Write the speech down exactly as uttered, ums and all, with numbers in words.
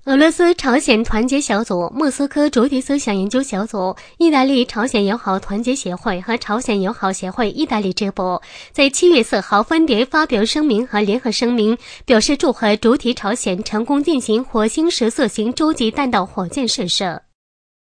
俄罗斯朝鲜团结小组、莫斯科主体思想研究小组、意大利朝鲜友好团结协会和朝鲜友好协会意大利支部在七月四号分别发表声明和联合声明，表示祝贺主体朝鲜成功进行火星十四型洲际弹道火箭试射。